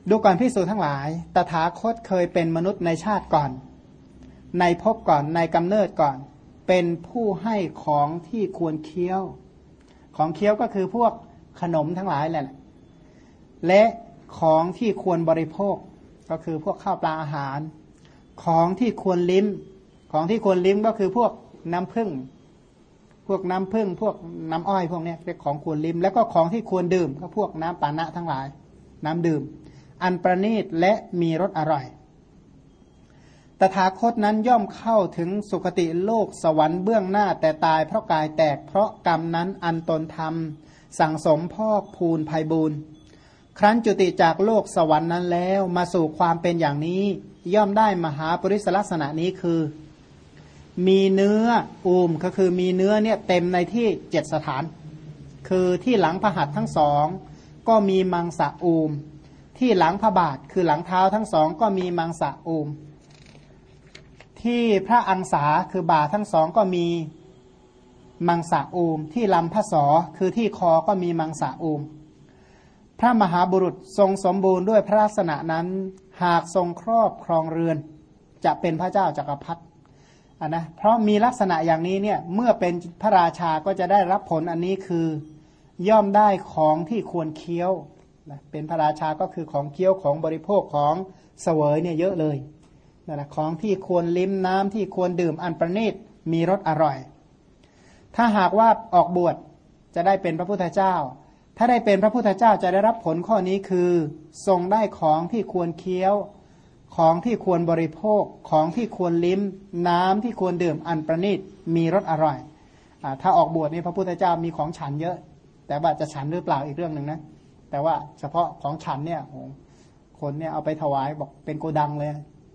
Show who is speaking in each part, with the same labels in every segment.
Speaker 1: ดูก่อนภิกษุทั้งหลายตถาคตเคยเป็นมนุษย์ในชาติก่อนในภพก่อนในกำเนิดก่อนเป็นผู้ให้ของที่ควรเคี้ยวของเคี้ยวก็คือพวกขนมทั้งหลายแหละและของที่ควรบริโภคก็คือพวกข้าวปลาอาหารของที่ควรลิ้มของที่ควรลิ้มก็คือพวกน้ำผึ้งพวกน้ำผึ้งพวกน้ำอ้อยพวกนี้เป็นของควรลิ้มแล้วก็ของที่ควรดื่มก็พวกน้ำปานะทั้งหลายน้ำดื่มอันประณีตและมีรสอร่อยตถาคตนั้นย่อมเข้าถึงสุคติโลกสวรรค์เบื้องหน้าแต่ตายเพราะกายแตกเพราะกรรมนั้นอันตนทำสั่งสมพอกพูนไพบูรณ์ครั้นจุติจากโลกสวรรค์นั้นแล้วมาสู่ความเป็นอย่างนี้ย่อมได้มหาปริศลักษณะนี้คือมีเนื้ออูมก็คือมีเนื้อเนี่ยเต็มในที่7สถานคือที่หลังพหัตถ์ทั้งสองก็มีมังสะอูมที่หลังพระบาทคือหลังเท้าทั้งสองก็มีมังสะอูมที่พระอังสาคือบ่าทั้งสองก็มีมังสะอูมที่ลำพระศอคือที่คอก็มีมังสะอูมพระมหาบุรุษทรงสมบูรณ์ด้วยพระลักษณะนั้นหากทรงครอบครองเรือนจะเป็นพระเจ้าจักรพรรดินะเพราะมีลักษณะอย่างนี้เนี่ยเมื่อเป็นพระราชาก็จะได้รับผลอันนี้คือย่อมได้ของที่ควรเคี้ยวนะเป็นพระราชาก็คือของเคี้ยวของบริโภคของเสวยเนี่ยเยอะเลยนะของที่ควรลิ้มน้ำที่ควรดื่มอันประณีตมีรสอร่อยถ้าหากว่าออกบวชจะได้เป็นพระพุทธเจ้าถ้าได้เป็นพระพุทธเจ้าจะได้รับผลข้อนี้คือทรงได้ของที่ควรเคี้ยวของที่ควรบริโภคของที่ควรลิ้มน้ำที่ควรดื่มอันประณีตมีรสอร่อยถ้าออกบวชนี่พระพุทธเจ้ามีของฉันเยอะแต่ว่าจะฉันหรือเปล่าอีกเรื่องหนึ่งนะแต่ว่าเฉพาะของฉันเนี่ยคนเนี่ยเอาไปถวายบอกเป็นโกดังเลย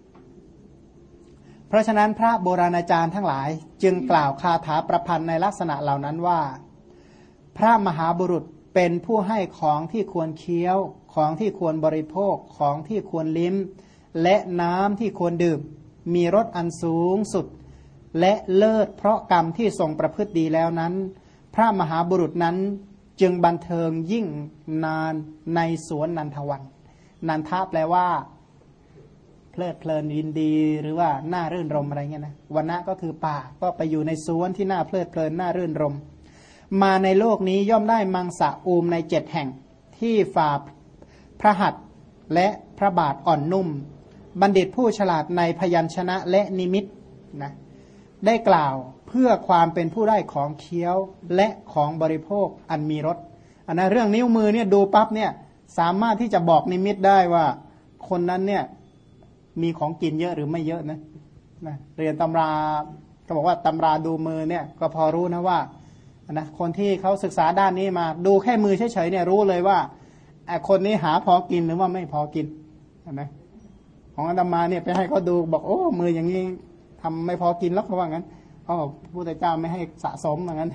Speaker 1: เพราะฉะนั้นพระโบราณอาจารย์ทั้งหลายจึงกล่าวคาถาประพันธ์ในลักษณะเหล่านั้นว่าพระมหาบุรุษเป็นผู้ให้ของที่ควรเคี้ยวของที่ควรบริโภคของที่ควรลิ้มและน้ำที่ควรดื่มมีรสอันสูงสุดและเลิศเพราะกรรมที่ทรงประพฤติดีแล้วนั้นพระมหาบุรุษนั้นจึงบันเทิงยิ่งนานในสวนนันทวันนันทะแปลว่าเพลิดเพลินยินดีหรือว่าน่ารื่นรมอะไรเงี้ยนะวันนะก็คือป่าก็ไปอยู่ในสวนที่น่าเพลิดเพลินน่ารื่นรมมาในโลกนี้ย่อมได้มังสะอูมใน7แห่งที่ฝ่าพระหัตถ์และพระบาทอ่อนนุ่มบัณฑิตผู้ฉลาดในพยัญชนะและนิมิตนะได้กล่าวเพื่อความเป็นผู้ได้ของเคี้ยวและของบริโภคอันมีรสอันนั้นเรื่องนิ้วมือเนี่ยดูปั๊บเนี่ยสามารถที่จะบอกนิมิตได้ว่าคนนั้นเนี่ยมีของกินเยอะหรือไม่เยอะนะเรียนตำราก็บอกว่าตำราดูมือเนี่ยก็พอรู้นะว่านะคนที่เขาศึกษาด้านนี้มาดูแค่มือเฉยๆเนี่ยรู้เลยว่าคนนี้หาพอกินหรือว่าไม่พอกินนะของอาตมาเนี่ยไปให้เขาดูบอกโอ้มืออย่างนี้ทำไม่พอกินแล้วเขาว่างั้นเขาบอกพระพุทธเจ้าไม่ให้สะสมอย่างนั้น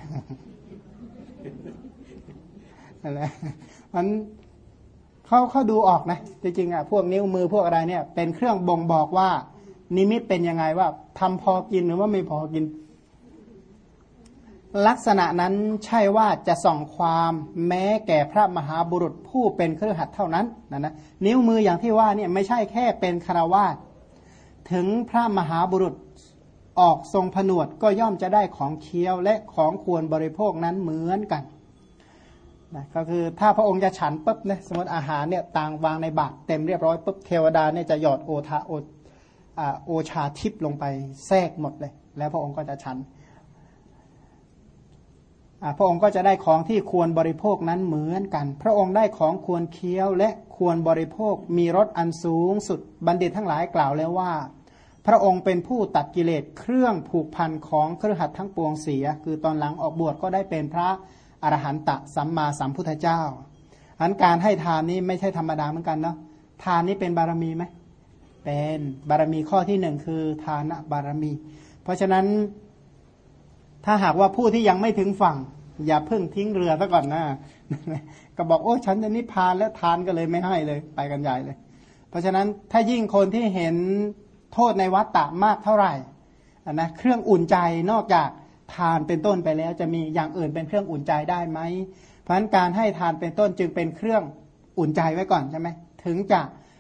Speaker 1: นั่นแหละมันเขาดูออกนะจริงๆอ่ะพวกนิ้วมือพวกอะไรเนี่ยเป็นเครื่องบ่งบอกว่านิมิตเป็นยังไงว่าทำพอกินหรือว่าไม่พอกินลักษณะนั้นใช่ว่าจะส่องความแม้แก่พระมหาบุรุษผู้เป็นคฤหัสถ์เท่านั้นนะนิ้วมืออย่างที่ว่าเนี่ยไม่ใช่แค่เป็นฆราวาสถึงพระมหาบุรุษออกทรงผนวดก็ย่อมจะได้ของเคี้ยวและของควรบริโภคนั้นเหมือนกันนะก็คือถ้าพระองค์จะฉันปุ๊บเนี่ยสมมติอาหารเนี่ยต่างวางในบาตรเต็มเรียบร้อยปุ๊บเทวดาเนี่ยจะหยอดโอชาทิพย์ลงไปแทรกหมดเลยแล้วพระองค์ก็จะฉันพระองค์ก็จะได้ของที่ควรบริโภคนั้นเหมือนกันพระองค์ได้ของควรเคี้ยวและควรบริโภคมีรสอันสูงสุดบัณฑิตทั้งหลายกล่าวแล้วว่าพระองค์เป็นผู้ตัดกิเลสเครื่องผูกพันของคฤหัสถ์ทั้งปวงเสียคือตอนหลังออกบวชก็ได้เป็นพระอรหันตสัมมาสัมพุทธเจ้าอันการให้ทานนี้ไม่ใช่ธรรมดาเหมือนกันเนาะทานนี้เป็นบารมีไหมเป็นบารมีข้อที่หนึ่งคือทานบารมีเพราะฉะนั้นถ้าหากว่าผู้ที่ยังไม่ถึงฝั่งอย่าเพิ่งทิ้งเรือซะก่อนนะก็บอกโอ้ฉันจะนิพพานแล้วทานก็เลยไม่ให้เลยไปกันใหญ่เลยเพราะฉะนั้นถ้ายิ่งคนที่เห็นโทษในวัฏฏะมากเท่าไหร่นะเครื่องอุ่นใจนอกจากทานเป็นต้นไปแล้วจะมีอย่างอื่นเป็นเครื่องอุ่นใจได้ไหมเพราะฉะนั้นการให้ทานเป็นต้นจึงเป็นเครื่องอุ่นใจไว้ก่อนใช่ไหมถึงจะ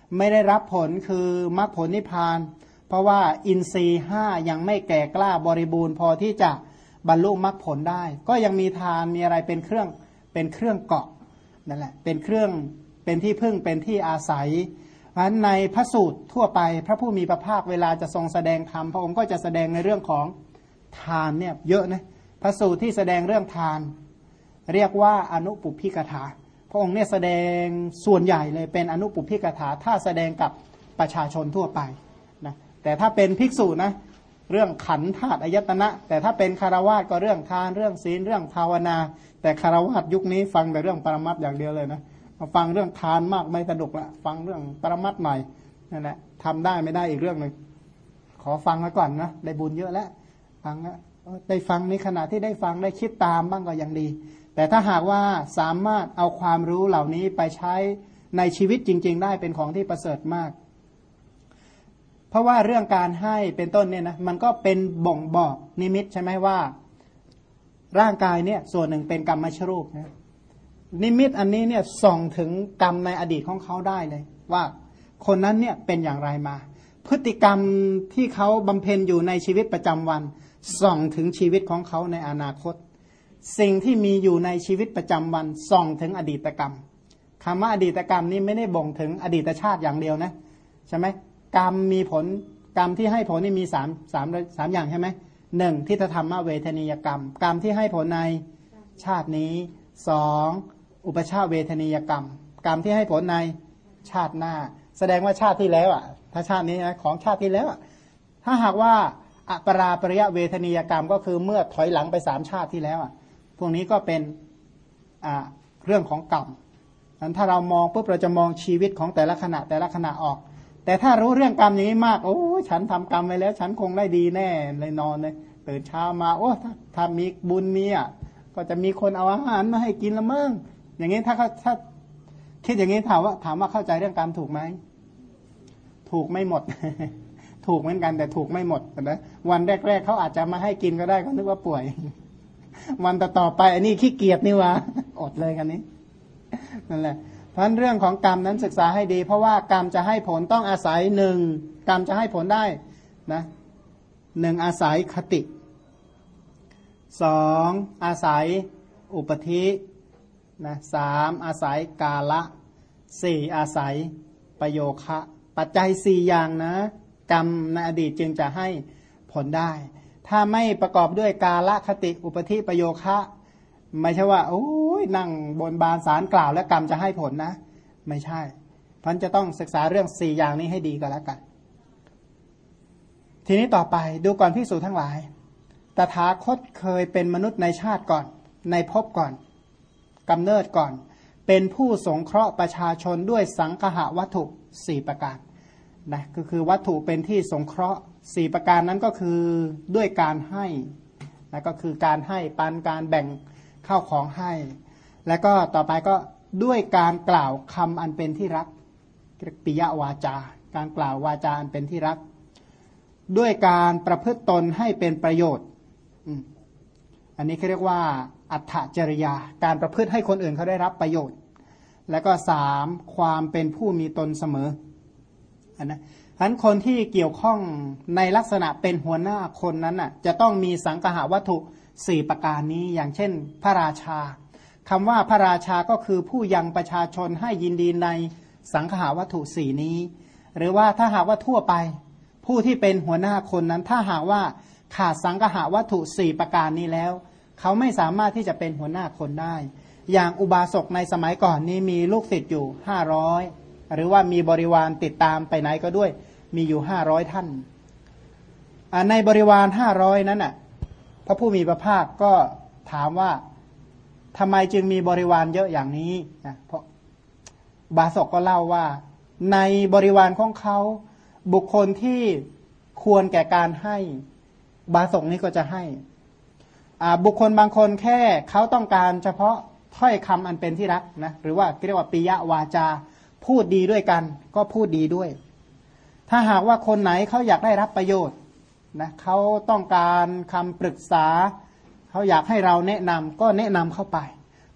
Speaker 1: ไม่ได้รับผลคือมรรคผลนิพพานเพราะว่าอินทรีย์ห้ายังไม่แก่กล้าบริบูรณ์พอที่จะบรรลุมรรคผลได้ก็ยังมีทานมีอะไรเป็นเครื่องเกาะนั่นแหละเป็นเครื่องเป็นที่พึ่งเป็นที่อาศัยเพราะฉะนั้นในพระสูตรทั่วไปพระผู้มีพระภาคเวลาจะทรงแสดงธรรมพระองค์ก็จะแสดงในเรื่องของทานเนี่ยเยอะนะพระสูตรที่แสดงเรื่องทานเรียกว่าอนุปุพพิกถาพระองค์เนี่ยแสดงส่วนใหญ่เลยเป็นอนุปุพพิกถาถ้าแสดงกับประชาชนทั่วไปนะแต่ถ้าเป็นภิกษุนะเรื่องขันธ์ธาตุอายตนะแต่ถ้าเป็นคฤหัสถ์ก็เรื่องทานเรื่องศีลเรื่องภาวนาแต่คฤหัสถ์ยุคนี้ฟังแต่เรื่องปรมัตถ์อย่างเดียวเลยนะมาฟังเรื่องทานมากไม่สนุกละฟังเรื่องปรมัตถ์หน่อยนั่นแหละทำได้ไม่ได้อีกเรื่องหนึ่งขอฟังมาก่อนนะได้บุญเยอะแล้วฟังได้ฟังในขณะที่ได้ฟังได้คิดตามบ้างก็ยังดีแต่ถ้าหากว่าสามารถเอาความรู้เหล่านี้ไปใช้ในชีวิตจริงๆได้เป็นของที่ประเสริฐมากเพราะว่าเรื่องการให้เป็นต้นเนี่ยนะมันก็เป็นบ่งบอกนิมิตใช่ไหมว่าร่างกายเนี่ยส่วนหนึ่งเป็นกรรมชรูปนะนิมิตอันนี้เนี่ยส่องถึงกรรมในอดีตของเขาได้เลยว่าคนนั้นเนี่ยเป็นอย่างไรมาพฤติกรรมที่เขาบำเพ็ญอยู่ในชีวิตประจำวันส่องถึงชีวิตของเขาในอนาคตสิ่งที่มีอยู่ในชีวิตประจำวันส่องถึงอดีตกรรมคำว่าอดีตกรรมนี้ไม่ได้บ่งถึงอดีตชาติอย่างเดียวนะใช่ไหมกรรมมีผลกรรมที่ให้ผลนี่มีสามอย่างใช่ไหมหนึ่งทิฏฐธรรมเวทนียกรรมกรรมที่ให้ผลในชาตินี้สองอุปชาเวทนียกรรมกรรมที่ให้ผลในชาติหน้าแสดงว่าชาติที่แล้วอ่ะถ้าชาตินี้นะของชาติที่แล้วถ้าหากว่าอปราปริยเวทนียกรรมก็คือเมื่อถอยหลังไป3ชาติที่แล้วพวกนี้ก็เป็นเรื่องของกรรมนั้นถ้าเรามองปุ๊บเราจะมองชีวิตของแต่ละขณะออกแต่ถ้ารู้เรื่องกรรมอย่างนี้มากโอ้ฉันทำกรรมไว้แล้วฉันคงได้ดีแน่เลยนอนเลยตื่นเช้ามาโอ้ถ้ามีบุญมีก็จะมีคนเอาอาหารมาให้กินละมั่งอย่างนี้ถ้าคิดอย่างนี้ถามว่าเข้าใจเรื่องกรรมถูกไหมถูกไม่หมด ถูกเหมือนกันแต่ถูกไม่หมดนะวันแรกๆเขาอาจจะมาให้กินก็ได้เขานึกว่าป่วย วันต่อไปอันนี้ขี้เกียจนี่วะอดเลยกันนี้นั่นแหละเพราะเรื่องของกรรมนั้นศึกษาให้ดีเพราะว่ากรรมจะให้ผลต้องอาศัยหนึ่งกรรมจะให้ผลได้นะหนึ่งอาศัยคติสองอาศัยอุปธินะสามอาศัยกาละสี่อาศัยประโยคะปัจจัย4อย่างนะกรรมในอดีตจึงจะให้ผลได้ถ้าไม่ประกอบด้วยกาละคติอุปธิประโยคะไม่ใช่ว่าโอ้ยนั่งบนบานสารกล่าวแล้วกรรมจะให้ผลนะไม่ใช่เพราะจะต้องศึกษาเรื่อง4อย่างนี้ให้ดีก็แล้วกันทีนี้ต่อไปดูก่อนภิกษุทั้งหลายตถาคตเคยเป็นมนุษย์ในชาติก่อนในภพก่อนกำเนิดก่อนเป็นผู้สงเคราะห์ประชาชนด้วยสังคหวัตถุ4ประการนะก็คือวัตถุเป็นที่สงเคราะห์4ประการนั้นก็คือด้วยการให้นะก็คือการให้ปันการแบ่งข้าวของให้แล้วก็ต่อไปก็ด้วยการกล่าวคำอันเป็นที่รักปิยวาจาการกล่าววาจาอันเป็นที่รักด้วยการประพฤติตนให้เป็นประโยชน์อันนี้เขาเรียกว่าอัตถจริยาการประพฤติให้คนอื่นเขาได้รับประโยชน์แล้วก็3ความเป็นผู้มีตนเสมออันนั้นคนที่เกี่ยวข้องในลักษณะเป็นหัวหน้าคนนั้นน่ะจะต้องมีสังคหวัตถุ4ประการนี้อย่างเช่นพระราชาคำว่าพระราชาก็คือผู้ยังประชาชนให้ยินดีในสังคหวัตถุ4นี้หรือว่าถ้าหากว่าทั่วไปผู้ที่เป็นหัวหน้าคนนั้นถ้าหากว่าขาดสังคหวัตถุ4ประการนี้แล้วเขาไม่สามารถที่จะเป็นหัวหน้าคนได้อย่างอุบาสกในสมัยก่อนนี้มีลูกศิษย์อยู่500หรือว่ามีบริวารติดตามไปไหนก็ด้วยมีอยู่500ท่านในบริวาร500นั้นน่ะพระผู้มีพระภาคก็ถามว่าทำไมจึงมีบริวารเยอะอย่างนี้นะเพราะอุบาสกก็เล่าว่าในบริวารของเขาบุคคลที่ควรแก่การให้อุบาสกนี้ก็จะให้บุคคลบางคนแค่เขาต้องการเฉพาะถ้อยคำอันเป็นที่รักนะหรือว่าเรียกว่าปิยวาจาพูดดีด้วยกันก็พูดดีด้วยถ้าหากว่าคนไหนเขาอยากได้รับประโยชน์นะเขาต้องการคำปรึกษาเขาอยากให้เราแนะนำก็แนะนำเข้าไป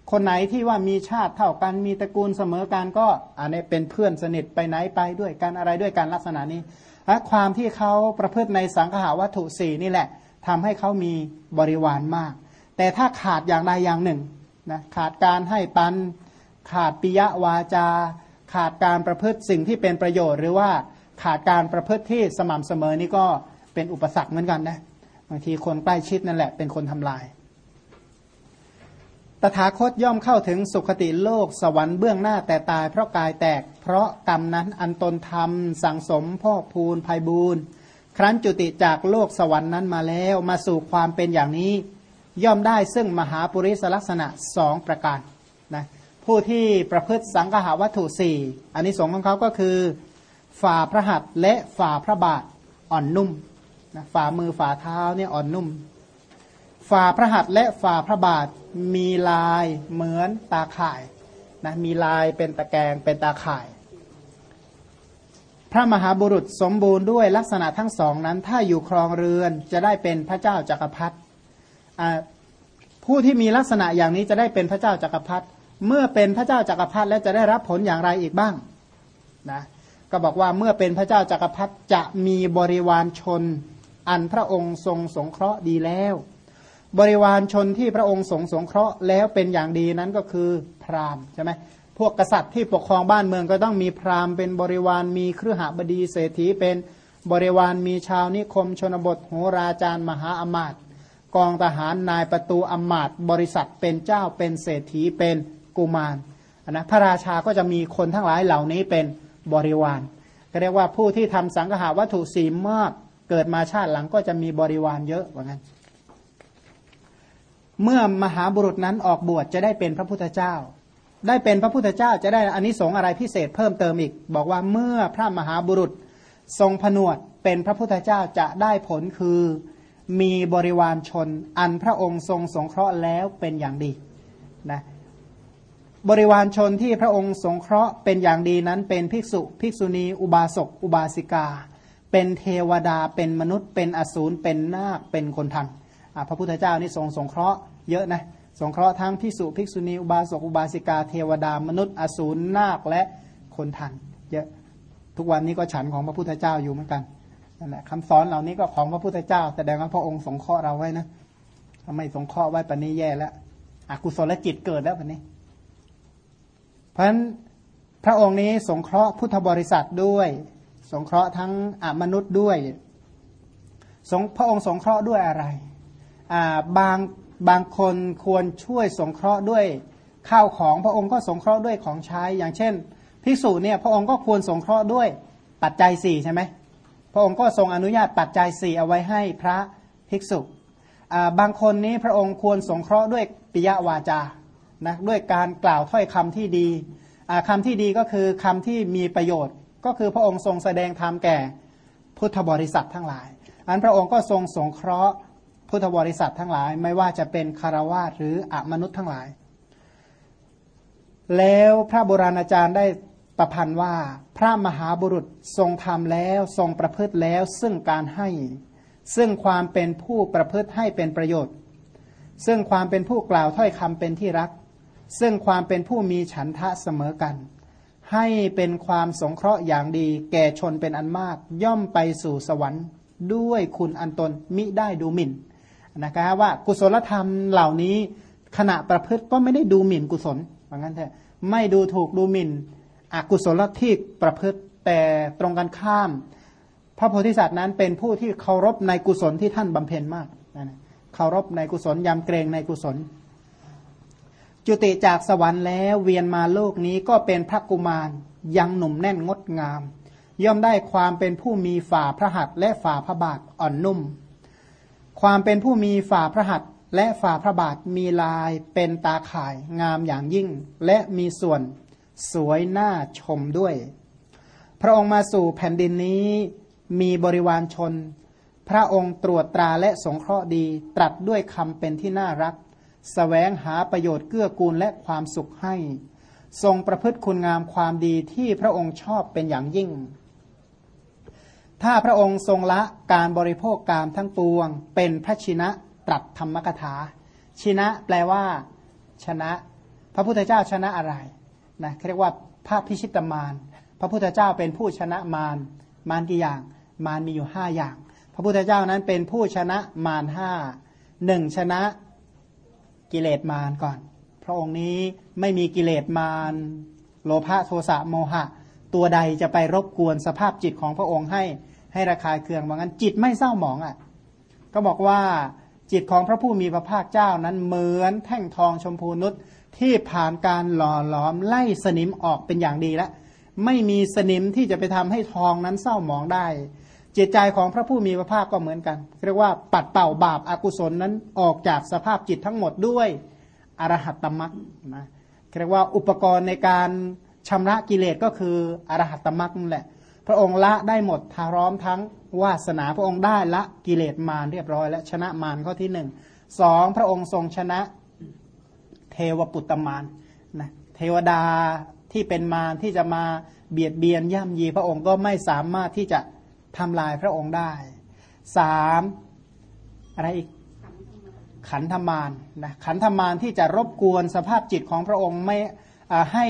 Speaker 1: คนไหนที่ว่ามีชาติเท่ากันมีตระกูลเสมอกันก็อันนี้เป็นเพื่อนสนิทไปไหนไปด้วยกันอะไรด้วยกันลักษณะนี้และความที่เขาประพฤติในสังฆาวัตถุสี่นี่แหละทำให้เขามีบริวารมากแต่ถ้าขาดอย่างใดอย่างหนึ่งนะขาดการให้ปันขาดปิยวาจาขาดการประพฤติสิ่งที่เป็นประโยชน์หรือว่าขาดการประพฤติที่สม่ำเสมอนี่ก็เป็นอุปสรรคเหมือนกันนะบางทีคนใกล้ชิดนั่นแหละเป็นคนทำลายตถาคตย่อมเข้าถึงสุคติโลกสวรรค์เบื้องหน้าแต่ตายเพราะกายแตกเพราะกรรมนั้นอันตนทำสั่งสมพอกพูนไพบูรณ์ครั้นจุติจากโลกสวรรค์นั้นมาแล้วมาสู่ความเป็นอย่างนี้ย่อมได้ซึ่งมหาปุริสลักษณะ2ประการนะผู้ที่ประพฤติสังฆาวัตถุ4อานิสงส์ของเขาก็คือฝ่าพระหัตถ์และฝ่าพระบาทอ่อนนุ่มนะฝ่ามือฝ่าเท้าเนี่ยอ่อนนุ่มฝ่าพระหัตถ์และฝ่าพระบาทมีลายเหมือนตาข่ายนะมีลายเป็นตะแกรงเป็นตาข่ายพระมหาบุรุษสมบูรณ์ด้วยลักษณะทั้งสองนั้นถ้าอยู่ครองเรือนจะได้เป็นพระเจ้าจักรพรรดิผู้ที่มีลักษณะอย่างนี้จะได้เป็นพระเจ้าจักรพรรดิเมื่อเป็นพระเจ้าจักรพรรดิแล้วจะได้รับผลอย่างไรอีกบ้างนะก็บอกว่าเมื่อเป็นพระเจ้าจักรพรรดิจะมีบริวารชนอันพระองค์ทรงสงเคราะห์ดีแล้วบริวารชนที่พระองค์ทรงสงเคราะห์แล้วเป็นอย่างดีนั้นก็คือพราหมณ์ใช่ไหมพวกกษัตริย์ที่ปกครองบ้านเมืองก็ต้องมีพราหมณ์เป็นบริวารมีเครือหบดีเศรษฐีเป็นบริวารมีชาวนิคมชนบทโหราจารย์มหาอมาตย์กองทหารนายประตูอมาตย์บริษัทเป็นเจ้าเป็นเศรษฐีเป็นกุมารนะพระราชาก็จะมีคนทั้งหลายเหล่านี้เป็นบริวารก็เรียกว่าผู้ที่ทำสังฆาวัตถุสี่มากเกิดมาชาติหลังก็จะมีบริวารเยอะว่างั้นเมื่อมหาบุรุษนั้นออกบวชจะได้เป็นพระพุทธเจ้าได้เป็นพระพุทธเจ้าจะได้อานิสงส์อะไรพิเศษเพิ่มเติมอีกบอกว่าเมื่อพระมหาบุรุษทรงผนวดเป็นพระพุทธเจ้าจะได้ผลคือมีบริวารชนอันพระองค์ทรงสงเคราะห์แล้วเป็นอย่างดีนะบริวารชนที่พระองค์สงเคราะห์เป็นอย่างดีนั้นเป็นภิกษุภิกษุณีอุบาสกอุบาสิกาเป็นเทวดาเป็นมนุษย์เป็นอสูรเป็นนาคเป็นคนทันพระพุทธเจ้านี่ทรงสงเคราะห์เยอะนะสงเคราะห์ทั้งภิกษุภิกษุณีอุบาสกอุบาสิกาเทวดามนุษย์อสูรนาคและคนทันเยอะทุกวันนี้ก็ฉันของพระพุทธเจ้าอยู่เหมือนกันนั่นแหละคำสอนเหล่านี้ก็ของพระพุทธเจ้าแสดงว่าพระองค์สงเคราะห์เราไว้นะถ้าไม่สงเคราะห์ไว้ปานนี้แย่แล้วอกุศลจิตเกิดแล้วปานนี้เพราะฉะนั้นพระองค์นี้สงเคราะห์พุทธบริษัทด้วยสงเคราะห์ทั้งมนุษย์ด้วยพระองค์สงเคราะห์ด้วยอะไรบางคนควรช่วยสงเคราะห์ด้วยข้าวของพระองค์ก็สงเคราะห์ด้วยของใช้อย่างเช่นภิกษุเนี่ยพระองค์ก็ควรสงเคราะห์ด้วยปัจจัยสี่ใช่ไหมพระองค์ก็ทรงอนุญาตปัจจัยสี่เอาไว้ให้พระภิกษุบางคนนี้พระองค์ควรสงเคราะห์ด้วยปิยวาจานะด้วยการกล่าวถ้อยคำที่ดีคำที่ดีก็คือคำที่มีประโยชน์ก็คือพระองค์ทรงแสดงธรรมแก่พุทธบริษัททั้งหลายอันพระองค์ก็ทรงสงเคราะห์พุทธบริษัททั้งหลายไม่ว่าจะเป็นคารวาสหรืออมนุษย์ทั้งหลายแล้วพระโบราณอาจารย์ได้ประพันธ์ว่าพระมหาบุรุษทรงทำแล้วทรงประพฤติแล้วซึ่งการให้ซึ่งความเป็นผู้ประพฤติให้เป็นประโยชน์ซึ่งความเป็นผู้กล่าวถ้อยคำเป็นที่รักซึ่งความเป็นผู้มีฉันทะเสมอกันให้เป็นความสงเคราะห์อย่างดีแก่ชนเป็นอันมากย่อมไปสู่สวรรค์ด้วยคุณอันตนมิได้ดูหมิ่นนะครับว่ากุศลธรรมเหล่านี้ขณะประพฤติก็ไม่ได้ดูหมิ่นกุศลเพราะงั้นเถอะไม่ดูถูกดูหมิ่นอกุศลที่ประพฤติแต่ตรงกันข้ามพระโพธิสัตว์นั้นเป็นผู้ที่เคารพในกุศลที่ท่านบำเพ็ญมากเคารพในกุศลยำเกรงในกุศลจุติจากสวรรค์แล้วเวียนมาโลกนี้ก็เป็นพระกุมารยังหนุ่มแน่นงดงามย่อมได้ความเป็นผู้มีฝ่าพระหัตถ์และฝ่าพระบาทอ่อนนุ่มความเป็นผู้มีฝ่าพระหัตถ์และฝ่าพระบาทมีลายเป็นตาข่ายงามอย่างยิ่งและมีส่วนสวยน่าชมด้วยพระองค์มาสู่แผ่นดินนี้มีบริวารชนพระองค์ตรวจตราและสงเคราะห์ดีตรัสด้วยคำเป็นที่น่ารักแสวงหาประโยชน์เกื้อกูลและความสุขให้ทรงประพฤติคุณงามความดีที่พระองค์ชอบเป็นอย่างยิ่งถ้าพระองค์ทรงละการบริโภคกามทั้งปวงเป็นพระชินะตรัสธรรมกถาชินะแปลว่าชนะพระพุทธเจ้าชนะอะไรนะเรียกว่าพระพิชิตมารพระพุทธเจ้าเป็นผู้ชนะมารกี่อย่างมารมีอยู่5อย่างพระพุทธเจ้านั้นเป็นผู้ชนะมาร1ชนะกิเลสมารก่อนพระองค์นี้ไม่มีกิเลสมารโลภะโทสะโมหะตัวใดจะไปรบกวนสภาพจิตของพระองค์ให้ระคายเคืองว่างั้นจิตไม่เศร้าหมองก็บอกว่าจิตของพระผู้มีพระภาคเจ้านั้นเหมือนแท่งทองชมพูนุชที่ผ่านการหล่อหลอมไล่สนิมออกเป็นอย่างดีแล้วไม่มีสนิมที่จะไปทำให้ทองนั้นเศร้าหมองได้จิตใจของพระผู้มีพระภาคก็เหมือนกันเรียกว่าปัดเป่าบาปอกุศลนั้นออกจากสภาพจิตทั้งหมดด้วยอรหัตตมรรคนะเรียกว่าอุปกรณ์ในการชำระกิเลสก็คืออรหัตตมรรคนั่นแหละพระองค์ละได้หมดทาร้อมทั้งวาสนาพระองค์ได้ละกิเลสมารเรียบร้อยและชนะมารข้อที่1 2พระองค์ทรงชนะเทวปุตตมารนะเทวดาที่เป็นมารที่จะมาเบียดเบียนย่ำยีพระองค์ก็ไม่สามารถที่จะทำลายพระองค์ได้3อะไรอีกขันธมารนะขันธมารที่จะรบกวนสภาพจิตของพระองค์ไม่ให้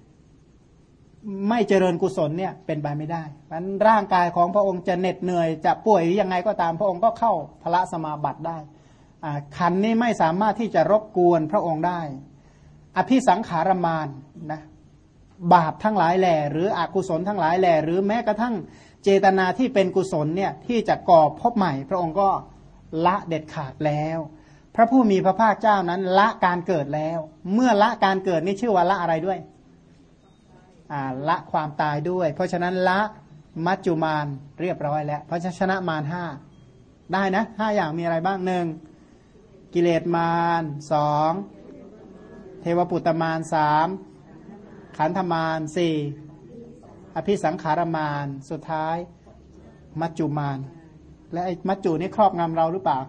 Speaker 1: ไม่เจริญกุศลเนี่ยเป็นไปไม่ได้เพราะฉะนั้นร่างกายของพระองค์จะเหน็ดเหนื่อยจะป่วยยังไงก็ตามพระองค์ก็เข้าพละสมาบัติได้ขันนี้ไม่สามารถที่จะรบกวนพระองค์ได้อภิสังขารมารนะบาปทั้งหลายแหล่หรืออกุศลทั้งหลายแหล่หรือแม้กระทั่งเจตนาที่เป็นกุศลเนี่ยที่จะก่อพบใหม่พระองค์ก็ละเด็ดขาดแล้วพระผู้มีพระภาคเจ้านั้นละการเกิดแล้วเมื่อละการเกิดนี่ชื่อว่าละอะไรด้วยละความตายด้วยเพราะฉะนั้นละมัจจุมารเรียบร้อยแล้วเพราะชนะมาร5ได้นะ5อย่างมีอะไรบ้าง1กิเลสมาร2เทวปุตตมาร3ขันธมาร4อภิสังขารมารสุดท้ายมัจจุมารและไอ้มัจจุนี่ครอบงำเราหรือเปล่า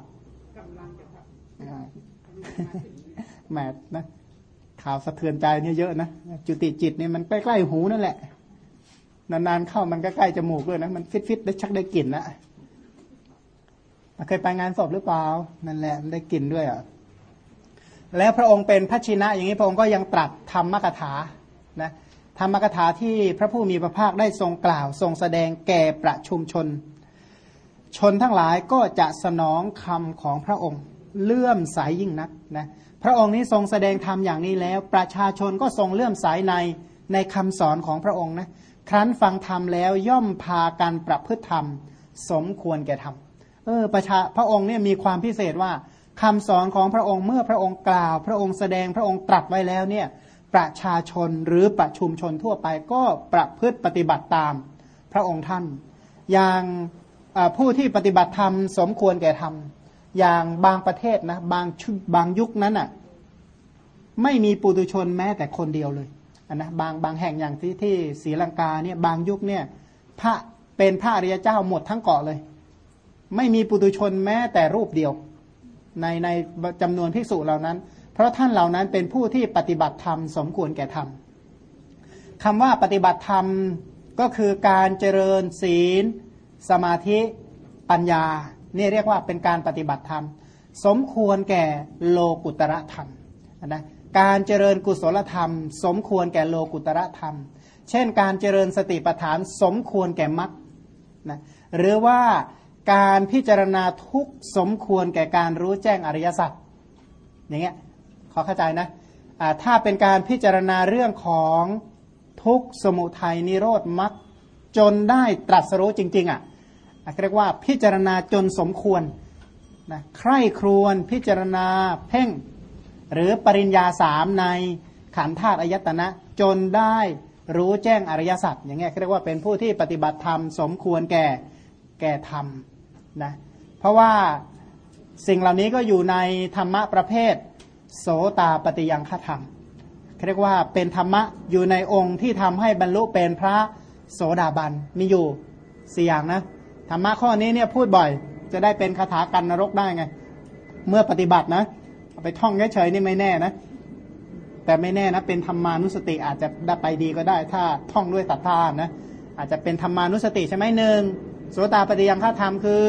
Speaker 1: แหมนะข่าวสะเทือนใจเนี่ยเยอะนะจุติจิตเนี่ยมันใกล้ๆหูนั่นแหละนานๆเข้ามันก็ใกล้จมูกด้วยนะมันฟิตๆได้ชักได้กลิ่นนะเคยไปงานศพหรือเปล่านั่นแหละได้กลิ่นด้วยแล้วพระองค์เป็นพระชินะอย่างนี้พระองค์ก็ยังตรัสธรรมกถานะธรรมกถาที่พระผู้มีพระภาคได้ทรงกล่าวทรงแสดงแก่ประชุมชนทั้งหลายก็จะสนองคำของพระองค์เลื่อมใสยิ่งนักนะพระองค์นี้ทรงแสดงธรรมอย่างนี้แล้วประชาชนก็ทรงเลื่อมใสในคำสอนของพระองค์นะครั้นฟังธรรมแล้วย่อมพากันประพฤติธรรมสมควรแก่ธรรมพระองค์เนี่ยมีความพิเศษว่าคำสอนของพระองค์เมื่อพระองค์กล่าวพระองค์แสดงพระองค์ตรัสไว้แล้วเนี่ยประชาชนหรือประชุมชนทั่วไปก็ประพฤติปฏิบัติตามพระองค์ท่านอย่างผู้ที่ปฏิบัติธรรมสมควรแก่ธรรมอย่างบางประเทศนะบางยุคนั้นอ่ะไม่มีปุถุชนแม้แต่คนเดียวเลยนะบางแห่งอย่างที่ศรีลังกาเนี่ยบางยุคเนี่ยเป็นพระอริยเจ้าหมดทั้งเกาะเลยไม่มีปุถุชนแม้แต่รูปเดียวในจำนวนภิกษุเหล่านั้นเพราะท่านเหล่านั้นเป็นผู้ที่ปฏิบัติธรรมสมควรแก่ธรรมคำว่าปฏิบัติธรรมก็คือการเจริญศีลสมาธิปัญญานี่เรียกว่าเป็นการปฏิบัติธรรมสมควรแก่โลกุตระธรรมนะการเจริญกุศลธรรมสมควรแก่โลกุตระธรรมเช่นการเจริญสติปัฏฐานสมควรแก่มรรคนะหรือว่าการพิจารณาทุกข์สมควรแก่การรู้แจ้งอริยสัจอย่างเงี้ยขอเข้าใจนะถ้าเป็นการพิจารณาเรื่องของทุกข์สมุทัยนิโรธมรรคจนได้ตรัสรู้จริงๆเรียกว่าพิจารณาจนสมควรนะใคร่ครวญพิจารณาเพ่งหรือปริญญา3ในขันธ์ธาตุอายตนะจนได้รู้แจ้งอริยสัจอย่างเงี้ยเรียกว่าเป็นผู้ที่ปฏิบัติธรรมสมควรแก่ธรรมนะเพราะว่าสิ่งเหล่านี้ก็อยู่ในธรรมะประเภทโสตาปฏิยังฆธรรมเรียกว่าเป็นธรรมะอยู่ในองค์ที่ทำให้บรรลุเป็นพระโสดาบันมีอยู่4อย่างนะธรรมะข้อนี้เนี่ยพูดบ่อยจะได้เป็นคาถากันนรกได้ไงเมื่อปฏิบัตินะไปท่องเฉยๆนี่ไม่แน่นะแต่ไม่แน่นะเป็นธรรมานุสติอาจจะได้ไปดีก็ได้ถ้าท่องด้วยศรัทธานะอาจจะเป็นธรรมานุสติใช่ไหม1โสตาปฏิยังฆธรรมคือ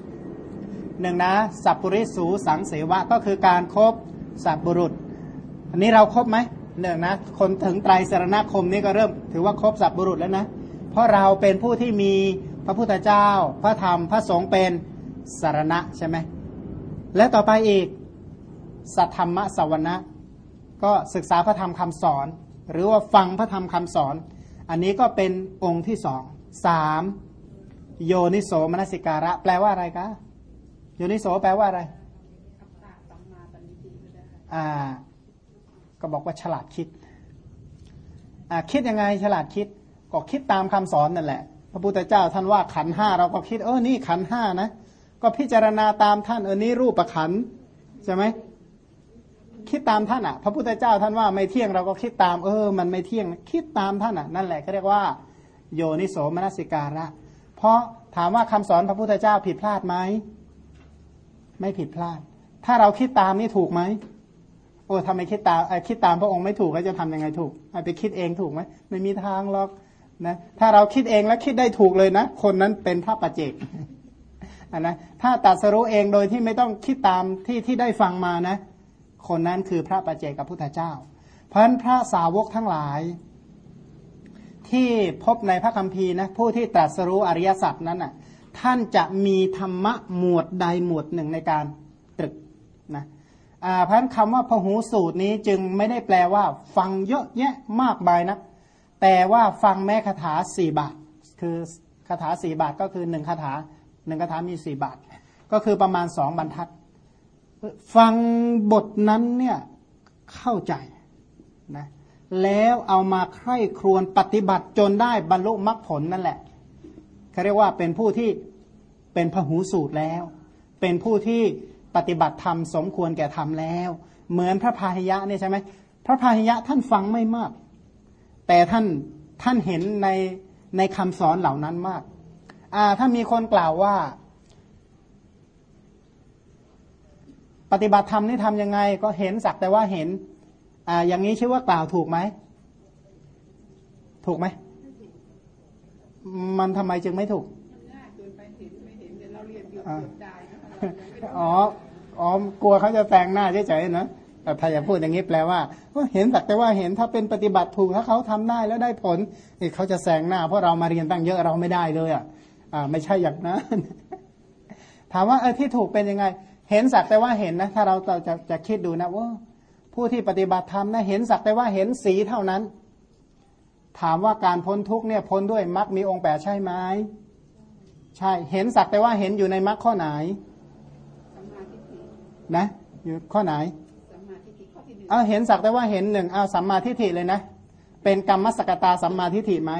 Speaker 1: 1นะสัพปุริสูสังเสวะก็คือการคบสัพบุรุษอันนี้เราครบไหมหนึ่งนะคนถึงไตรสรณคมนี่ก็เริ่มถือว่าครบสัพบุรุษแล้วนะเพราะเราเป็นผู้ที่มีพระพุทธเจ้าพระธรรมพระสงฆ์เป็นสรณะใช่ไหมและต่อไปอีกสัทธรรมสวนะก็ศึกษาพระธรรมคำสอนหรือว่าฟังพระธรรมคำสอนอันนี้ก็เป็นองค์ที่สองสามโยนิโสมนสิการะแปลว่าอะไรคะโยนิโสแปลว่าอะไรก็บอกว่าฉลาดคิดคิดยังไงฉลาดคิดก็คิดตามคำสอนนั่นแหละพระพุทธเจ้าท่านว่าขันธ์ห้าเราก็คิดนี่ขันธ์ห้านะก็พิจารณาตามท่านนี่รูปขันธ์ใช่ไหมคิดตามท่านพระพุทธเจ้าท่านว่าไม่เที่ยงเราก็คิดตามมันไม่เที่ยงคิดตามท่านนั่นแหละเขาเรียกว่าโยนิโสมนสิการะเพราะถามว่าคำสอนพระพุทธเจ้าผิดพลาดไหมไม่ผิดพลาดถ้าเราคิดตามนี่ถูกไหมทำไมคิดตามพระองค์ไม่ถูกก็จะทำยังไงถูกไปคิดเองถูกไหมไม่มีทางหรอกนะถ้าเราคิดเองแล้วคิดได้ถูกเลยนะคนนั้นเป็นพระปัจเจกนะถ้าตรัสรู้เองโดยที่ไม่ต้องคิดตามที่ได้ฟังมานะคนนั้นคือพระปัจเจกพุทธเจ้าเพราะฉะนั้นพระสาวกทั้งหลายที่พบในพระคัมภีร์นะผู้ที่ตรัสรู้อริยสัจนั้นน่ะท่านจะมีธรรมะหมวดใดหมวดหนึ่งในการตรึกนะเพราะฉะนั้นคำว่าพหูสูตรนี้จึงไม่ได้แปลว่าฟังเยอะแยะมากมายนะแต่ว่าฟังแม้คาถา4 บาทคือคาถา4 บาทก็คือ1คาถา1คาถามี4 บาทก็คือประมาณ2 บรรทัดฟังบทนั้นเนี่ยเข้าใจนะแล้วเอามาใคร่ครวญปฏิบัติจนได้บรรลุมรรคผลนั่นแหละเขาเรียกว่าเป็นผู้ที่เป็นพหูสูตรแล้วเป็นผู้ที่ปฏิบัติธรรมสมควรแก่ธรรมแล้วเหมือนพระพาหิยะเนี่ยใช่ไหมพระพาหิยะท่านฟังไม่มากแต่ท่านเห็นในคำสอนเหล่านั้นมากถ้ามีคนกล่าวว่าปฏิบัติธรรมนี่ทำยังไงก็เห็นสักแต่ว่าเห็นอย่างนี้ชื่อว่ากล่าวถูกไหมถูกไหมมันทำไมจึงไม่ถูกกลัวเขาจะแซงหน้าเฉยๆนะแต่ถ้าอย่าพูดอย่างนี้แปลว่าเห็นสักแต่ว่าเห็นถ้าเป็นปฏิบัติถูกถ้าเขาทำได้แล้วได้ผลเขาจะแซงหน้าเพราะเรามาเรียนตั้งเยอะเราไม่ได้เลยไม่ใช่อย่างนั้นถามว่าที่ถูกเป็นยังไงเห็นสักแต่ว่าเห็นนะถ้าเราจะคิดดูนะว่าผู้ที่ปฏิบัติธรรมนะเห็นสักแต่ว่าเห็นสีเท่านั้นถามว่าการพ้นทุกข์เนี่ยพ้นด้วยมรรคมีองค์8ใช่ไหมใช่เห็นสักแต่ว่าเห็นอยู่ในมรรคข้อไหนนะอยู่ข้อไหนเห็นสักแต่ว่าเห็น1สัมมาทิฏฐิเลยนะเป็นกรรมสกตาสัมมาทิฏฐิไหม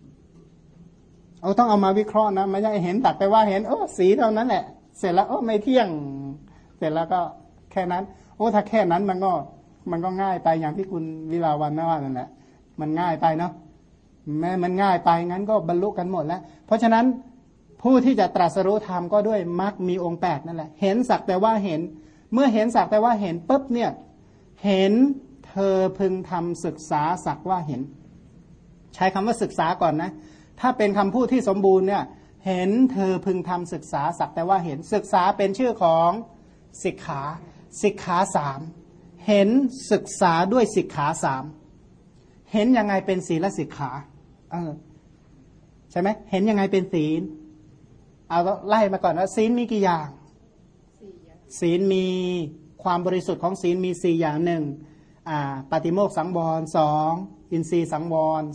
Speaker 1: ต้องเอามาวิเคราะห์นะไม่ใช่เห็นสักแต่ว่าเห็นสีเท่านั้นแหละเสร็จแล้วไม่เที่ยงเสร็จแล้วก็แค่นั้นถ้าแค่นั้นมันก็ง่ายไปอย่างที่คุณวิลาวันว่านั่นแหละมันง่ายไปเนาะแม้มันง่ายไปงั้นก็บรรลุกันหมดแล้วเพราะฉะนั้นผู้ที่จะตรัสรู้ธรรมก็ด้วยมรรคมีองค์8นั่นแหละเห็นสักแต่ว่าเห็นเมื่อเห็นสักแต่ว่าเห็นปุ๊บเนี่ยเห็นเธอพึงทำศึกษาสักว่าเห็นใช้คำว่าศึกษาก่อนนะถ้าเป็นคำพูดที่สมบูรณ์เนี่ยเห็นเธอพึงทำศึกษาสักแต่ว่าเห็นศึกษาเป็นชื่อของสิกขา3เห็นศึกษาด้วยสิกขา3เห็นยังไงเป็นศีลสิกขาใช่ไหมเห็นยังไงเป็นศีลเอาไล่มาก่อนว่าศีลมีกี่อย่างศีลมีความบริสุทธิ์ของศีลมี4อย่าง1ปฏิโมกข์สังวร2อินทรีย์สังวร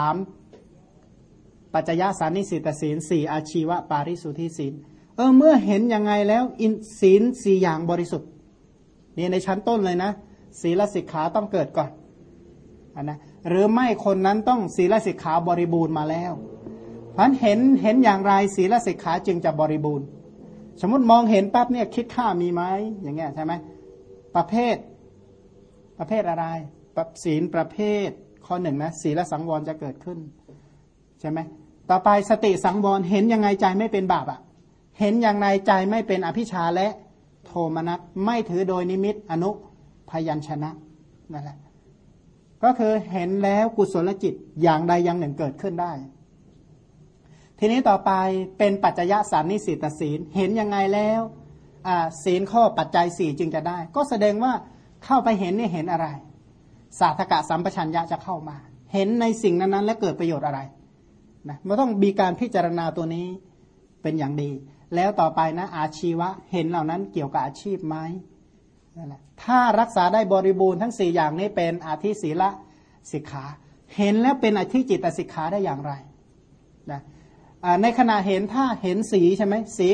Speaker 1: 3ปัจจยสานิสิตศีล4อาชีวปาริสุทธิศีลเมื่อเห็นยังไงแล้วศีล4อย่างบริสุทธิ์นี่ในชั้นต้นเลยนะศีลสิกขาต้องเกิดก่อนนะหรือไม่คนนั้นต้องศีลสิกขาบริบูรณ์มาแล้วเพราะเห็นอย่างไรศีลสิกขาจึงจะบริบูรณ์สมมติมองเห็นปั๊บเนี่ยคิดค่ามีไหมอย่างเงี้ยใช่ไหมประเภทอะไรศีลประเภทข้อ1นะศีลสังวรจะเกิดขึ้นใช่ไหมต่อไปสติสังวรเห็นยังไงใจไม่เป็นบาปเห็นอย่างไรใจไม่เป็นอภิชฌาและโทมนัสไม่ถือโดยนิมิตอนุพยัญชนะนั่นแหละก็คือเห็นแล้วกุศลจิตอย่างใดอย่างหนึ่งเกิดขึ้นได้ทีนี้ต่อไปเป็นปัจจยสานิสิตศีลเห็นยังไงแล้วศีลข้อปัจจัย4จึงจะได้ก็แสดงว่าเข้าไปเห็นนี่เห็นอะไรสาธกะสัมปชัญญะจะเข้ามาเห็นในสิ่งนั้นๆและเกิดประโยชน์อะไรนะมันต้องมีการพิจารณาตัวนี้เป็นอย่างดีแล้วต่อไปนะอาชีวะเห็นเหล่านั้นเกี่ยวกับอาชีพไหมนั่นแหละถ้ารักษาได้บริบูรณ์ทั้ง4อย่างนี้เป็นอธิศีลสิกขาเห็นแล้วเป็นอธิจิตสิกขาได้อย่างไรนะในขณะเห็นถ้าเห็นสีใช่ไหมสี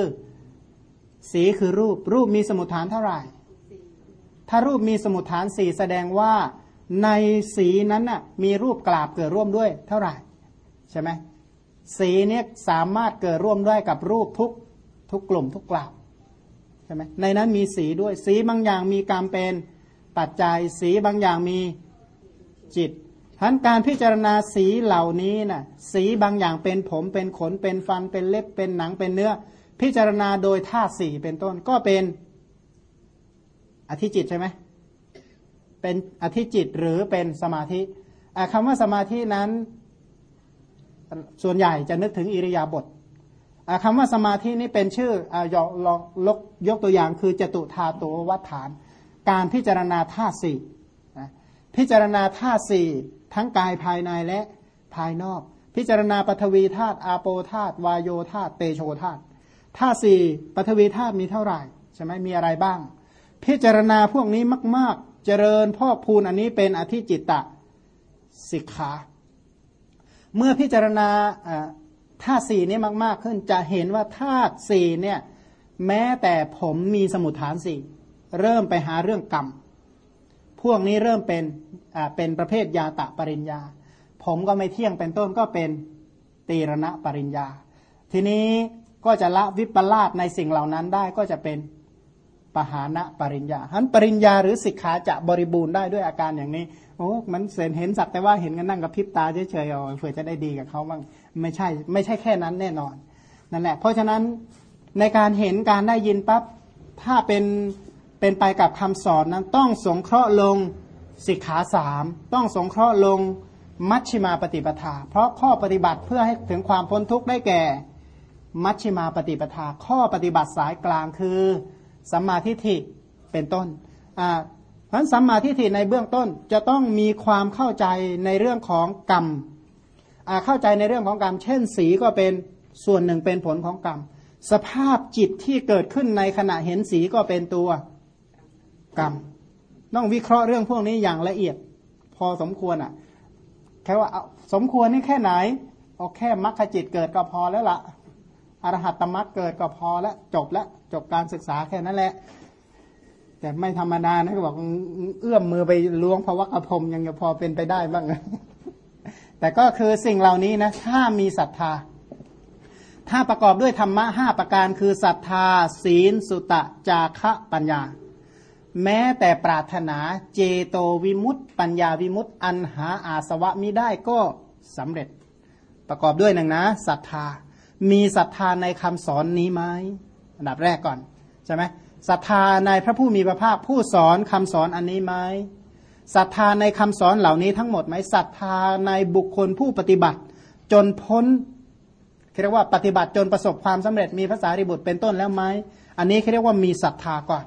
Speaker 1: คือรูปมีสมุฏฐานเท่าไหร่ถ้ารูปมีสมุฏฐาน4แสดงว่าในสีนั้นน่ะมีรูปกราบเกิดร่วมด้วยเท่าไหร่ใช่ไหมสีเนี่ยสามารถเกิดร่วมด้วยกับรูปทุกกลุ่มทุกกราบใช่ไหมในนั้นมีสีด้วยสีบางอย่างมีกรรมเป็นปัจจัยสีบางอย่างมีจิตฉะนั้นการพิจารณาสีเหล่านี้น่ะสีบางอย่างเป็นผมเป็นขนเป็นฟันเป็นเล็บเป็นหนังเป็นเนื้อพิจารณาโดยธาตุ4เป็นต้นก็เป็นอธิจิตใช่ไหมเป็นอธิจิตหรือเป็นสมาธิคำว่าสมาธินั้นส่วนใหญ่จะนึกถึงอิริยาบถคำว่าสมาธินี่เป็นชื่อลองยกตัวอย่างคือจตุธาตุวัฏฐานการพิจารณาธาตุสี่พิจารณาธาตุสี่ทั้งกายภายในและภายนอกพิจารณาปฐวีธาตุอาโปธาตุวายโยธาตุเตโชธาตุธาตุสี่ปฐวีธาตุมีเท่าไหร่ใช่ไหมมีอะไรบ้างพิจารณาพวกนี้มากๆเจริญพอกพูนอันนี้เป็นอธิจิตตสิกขาเมื่อพิจารณาธาตุสี่นี้มากๆขึ้นจะเห็นว่าธาตุสี่เนี่ยแม้แต่ผมมีสมุฏฐานสี่เริ่มไปหาเรื่องกรรมพวกนี้เริ่มเป็นประเภทยาตะปริญญาผมก็ไม่เที่ยงเป็นต้นก็เป็นตีรณะปริญญาทีนี้ก็จะละวิปลาสในสิ่งเหล่านั้นได้ก็จะเป็นปหานะปริญญาฉะนั้นปริญญาหรือสิกขาจะบริบูรณ์ได้ด้วยอาการอย่างนี้โอ้มันเห็นสักแต่ว่าเห็นกันนั่งกับพริบตาเฉยๆเผื่อจะได้ดีกับเขาบ้างไม่ใช่แค่นั้นแน่นอนนั่นแหละเพราะฉะนั้นในการเห็นการได้ยินปั๊บถ้าเป็นไปกับคำสอนนั้นต้องสงเคราะห์ลงสิกขา3ต้องสงเคราะห์ลงมัชฌิมาปฏิปทาเพราะข้อปฏิบัติเพื่อให้ถึงความพ้นทุกข์ได้แก่มัชฌิมาปฏิปทาข้อปฏิบัติสายกลางคือสัมมาทิฏฐิเป็นต้นเพราะฉะนั้นสัมมาทิฏฐิในเบื้องต้นจะต้องมีความเข้าใจในเรื่องของกรรมเข้าใจในเรื่องของกรรมเช่นสีก็เป็นส่วนหนึ่งเป็นผลของกรรมสภาพจิตที่เกิดขึ้นในขณะเห็นสีก็เป็นตัวกรรมต้องวิเคราะห์เรื่องพวกนี้อย่างละเอียดพอสมควรแค่ว่าสมควรนี่แค่ไหนเอาแค่มรรคจิตเกิดก็พอแล้วล่ะอรหัตตมรรคเกิดก็พอแล้วจบการศึกษาแค่นั้นแหละแต่ไม่ธรรมดานะก็บอกเอื้อมมือไปล้วงภวกพรหมยังจะพอเป็นไปได้บ้าง แต่ก็คือสิ่งเหล่านี้นะถ้ามีศรัทธาถ้าประกอบด้วยธรรมะ5ประการคือศรัทธาศีลสุตะจาคะปัญญาแม้แต่ปรารถนาเจโตวิมุตติปัญญาวิมุตติอันหาอาสวะมิได้ก็สำเร็จประกอบด้วยหนึ่งนะศรัทธามีศรัทธาในคำสอนนี้ไหมอันดับแรกก่อนใช่ไหมศรัทธาในพระผู้มีพระภาคผู้สอนคำสอนอันนี้ไหมศรัทธาในคำสอนเหล่านี้ทั้งหมดไหมศรัทธาในบุคคลผู้ปฏิบัติจนพ้นเรียกว่าปฏิบัติจนประสบความสำเร็จมีภาษาริบุตรเป็นต้นแล้วไหมอันนี้เรียกว่ามีศรัทธาก่อน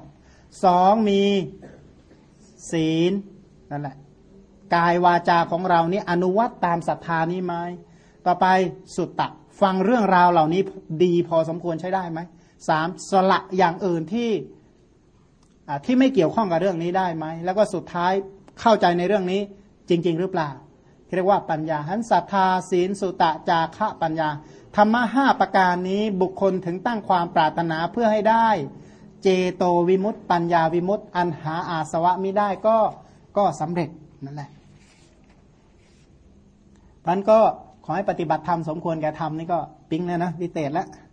Speaker 1: 2มีศีลนั่นแหละกายวาจาของเรานี้อนุวัตตามศรัทธานี้ไหมต่อไปสุตตะฟังเรื่องราวเหล่านี้ดีพอสมควรใช้ได้ไหม3สละอย่างอื่นที่ไม่เกี่ยวข้องกับเรื่องนี้ได้ไหมแล้วก็สุดท้ายเข้าใจในเรื่องนี้จริงๆหรือเปล่าเรียกว่าปัญญาหันศรัทธาศีลสุตะจาคะปัญญาธรรมะ5ประการนี้บุคคลถึงตั้งความปรารถนาเพื่อให้ได้เจโตวิมุตติปัญญาวิมุตติอันหาอาสวะมิได้ก็สำเร็จนั่นแหละพันก็ขอให้ปฏิบัติธรรมสมควรแก่ธรรมนี่ก็ปิ๊งแล้วนะวิเศษแล้ว